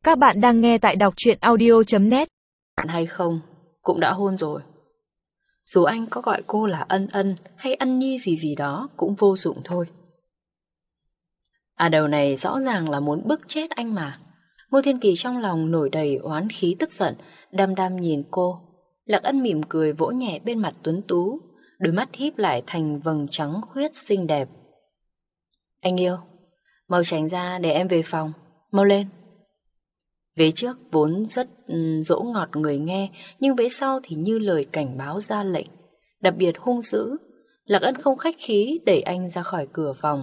Các bạn đang nghe tại đọc truyện audio.net. Bạn hay không, cũng đã hôn rồi. Dù anh có gọi cô là Ân Ân hay Ân Nhi gì gì đó cũng vô dụng thôi. Đầu này rõ ràng là muốn bức chết anh mà. Ngô Thiên Kỳ trong lòng nổi đầy oán khí tức giận, đăm đăm nhìn cô. Lạc Ân mỉm cười vỗ nhẹ bên mặt tuấn tú, đôi mắt híp lại thành vầng trắng khuyết xinh đẹp. Anh yêu, mau tránh ra để em về phòng, mau lên. Vế trước vốn rất dỗ ngọt người nghe, nhưng vế sau thì như lời cảnh báo ra lệnh, đặc biệt hung dữ. Lạc Ân không khách khí đẩy anh ra khỏi cửa phòng.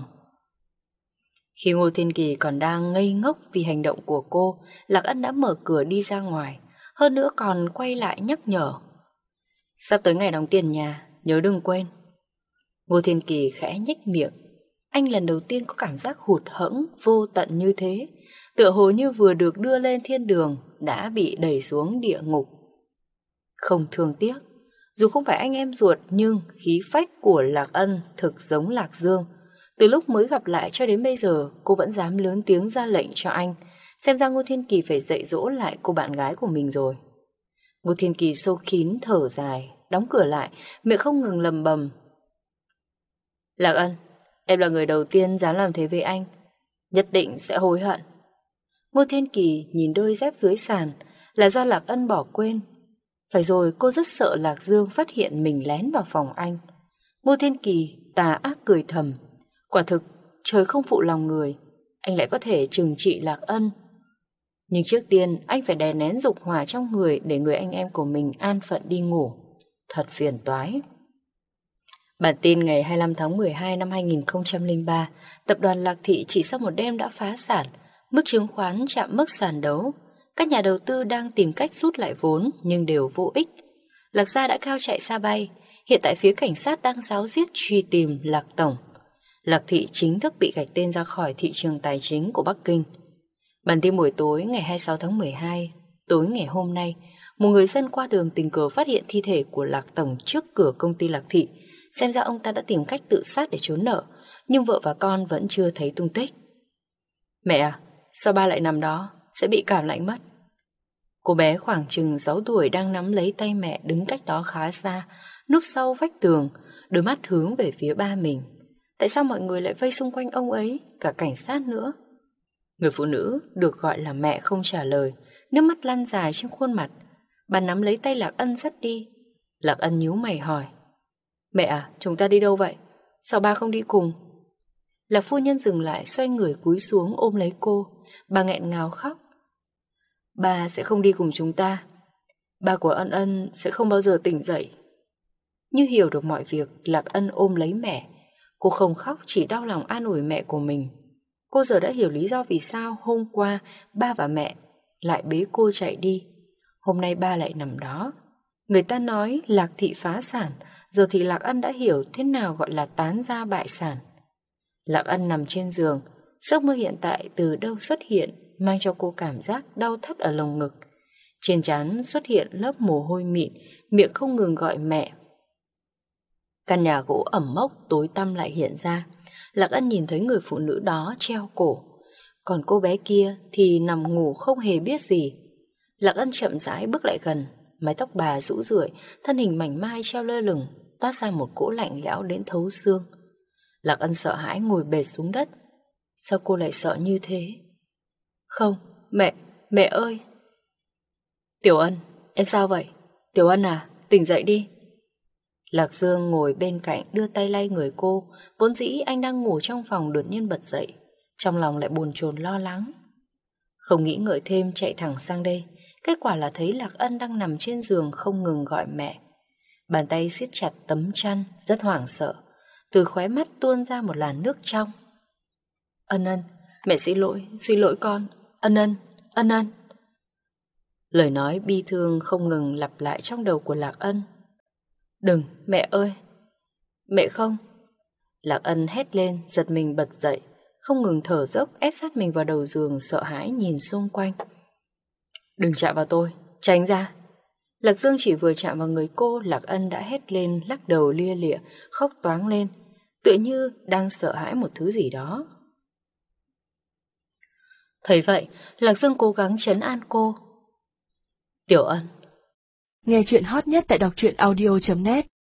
Khi Ngô Thiên Kỳ còn đang ngây ngốc vì hành động của cô, Lạc Ân đã mở cửa đi ra ngoài, hơn nữa còn quay lại nhắc nhở. Sắp tới ngày đóng tiền nhà, nhớ đừng quên. Ngô Thiên Kỳ khẽ nhếch miệng. Anh lần đầu tiên có cảm giác hụt hẫng vô tận như thế, tựa hồ như vừa được đưa lên thiên đường đã bị đẩy xuống địa ngục. Không thương tiếc, dù không phải anh em ruột nhưng khí phách của Lạc Ân thực giống Lạc Dương. Từ lúc mới gặp lại cho đến bây giờ, cô vẫn dám lớn tiếng ra lệnh cho anh. Xem ra Ngô Thiên Kỳ phải dạy dỗ lại cô bạn gái của mình rồi. Ngô Thiên Kỳ sâu kín thở dài, đóng cửa lại, miệng không ngừng lầm bầm. Lạc Ân, em là người đầu tiên dám làm thế với anh, nhất định sẽ hối hận. Ngô Thiên Kỳ nhìn đôi dép dưới sàn, là do Lạc Ân bỏ quên. Phải rồi, cô rất sợ Lạc Dương phát hiện mình lén vào phòng anh. Ngô Thiên Kỳ tà ác cười thầm. Quả thực, trời không phụ lòng người, anh lại có thể trừng trị Lạc Ân. Nhưng trước tiên, anh phải đè nén dục hỏa trong người để người anh em của mình an phận đi ngủ. Thật phiền toái. Bản tin ngày 25 tháng 12 năm 2003, tập đoàn Lạc Thị chỉ sau một đêm đã phá sản, mức chứng khoán chạm mức sàn đấu. Các nhà đầu tư đang tìm cách rút lại vốn nhưng đều vô ích. Lạc gia đã cao chạy xa bay, hiện tại phía cảnh sát đang ráo riết truy tìm Lạc Tổng. Lạc Thị chính thức bị gạch tên ra khỏi thị trường tài chính của Bắc Kinh. Bản tin buổi tối ngày 26 tháng 12, tối ngày hôm nay, một người dân qua đường tình cờ phát hiện thi thể của Lạc Tổng trước cửa công ty Lạc Thị. Xem ra ông ta đã tìm cách tự sát để trốn nợ, nhưng vợ và con vẫn chưa thấy tung tích. Mẹ à, sao ba lại nằm đó, sẽ bị cảm lạnh mất. Cô bé khoảng chừng 6 tuổi đang nắm lấy tay mẹ đứng cách đó khá xa, núp sau vách tường, đôi mắt hướng về phía ba mình. Tại sao mọi người lại vây xung quanh ông ấy, cả cảnh sát nữa? Người phụ nữ được gọi là mẹ không trả lời, nước mắt lăn dài trên khuôn mặt. Bà nắm lấy tay Lạc Ân dắt đi. Lạc Ân nhíu mày hỏi. Mẹ à, chúng ta đi đâu vậy? Sao ba không đi cùng? Lạc phu nhân dừng lại, xoay người cúi xuống ôm lấy cô. Bà nghẹn ngào khóc. Ba sẽ không đi cùng chúng ta. Ba của Ân Ân sẽ không bao giờ tỉnh dậy. Như hiểu được mọi việc, Lạc Ân ôm lấy mẹ. Cô không khóc, chỉ đau lòng an ủi mẹ của mình. Cô giờ đã hiểu lý do vì sao hôm qua ba và mẹ lại bế cô chạy đi. Hôm nay ba lại nằm đó. Người ta nói Lạc Thị phá sản, giờ thì Lạc Ân đã hiểu thế nào gọi là tán gia bại sản. Lạc Ân nằm trên giường, giấc mơ hiện tại từ đâu xuất hiện, mang cho cô cảm giác đau thắt ở lồng ngực. Trên trán xuất hiện lớp mồ hôi mịn, miệng không ngừng gọi mẹ. Căn nhà gỗ ẩm mốc tối tăm lại hiện ra. Lạc Ân nhìn thấy người phụ nữ đó treo cổ, còn cô bé kia thì nằm ngủ không hề biết gì. Lạc Ân chậm rãi bước lại gần, mái tóc bà rũ rượi, thân hình mảnh mai treo lơ lửng, toát ra một cỗ lạnh lẽo đến thấu xương. Lạc Ân sợ hãi ngồi bệt xuống đất. Sao cô lại sợ như thế? Không, mẹ ơi! Tiểu Ân, em sao vậy? Tiểu Ân à, tỉnh dậy đi. Lạc Dương ngồi bên cạnh đưa tay lay người cô. Vốn dĩ anh đang ngủ trong phòng đột nhiên bật dậy, trong lòng lại bồn chồn lo lắng. Không nghĩ ngợi thêm chạy thẳng sang đây. Kết quả là thấy Lạc Ân đang nằm trên giường không ngừng gọi mẹ. Bàn tay siết chặt tấm chăn, rất hoảng sợ. Từ khóe mắt tuôn ra một làn nước trong. Ân Ân, mẹ xin lỗi con. Ân Ân. Lời nói bi thương không ngừng lặp lại trong đầu của Lạc Ân. Đừng, mẹ ơi! Mẹ không! Lạc Ân hét lên, giật mình bật dậy, không ngừng thở dốc, ép sát mình vào đầu giường, sợ hãi nhìn xung quanh. Đừng chạm vào tôi, tránh ra! Lạc Dương chỉ vừa chạm vào người cô, Lạc Ân đã hét lên, lắc đầu lia lịa, khóc toáng lên, tựa như đang sợ hãi một thứ gì đó. Thấy vậy, Lạc Dương cố gắng trấn an cô. Tiểu Ân. Nghe chuyện hot nhất tại đọc truyện audio.net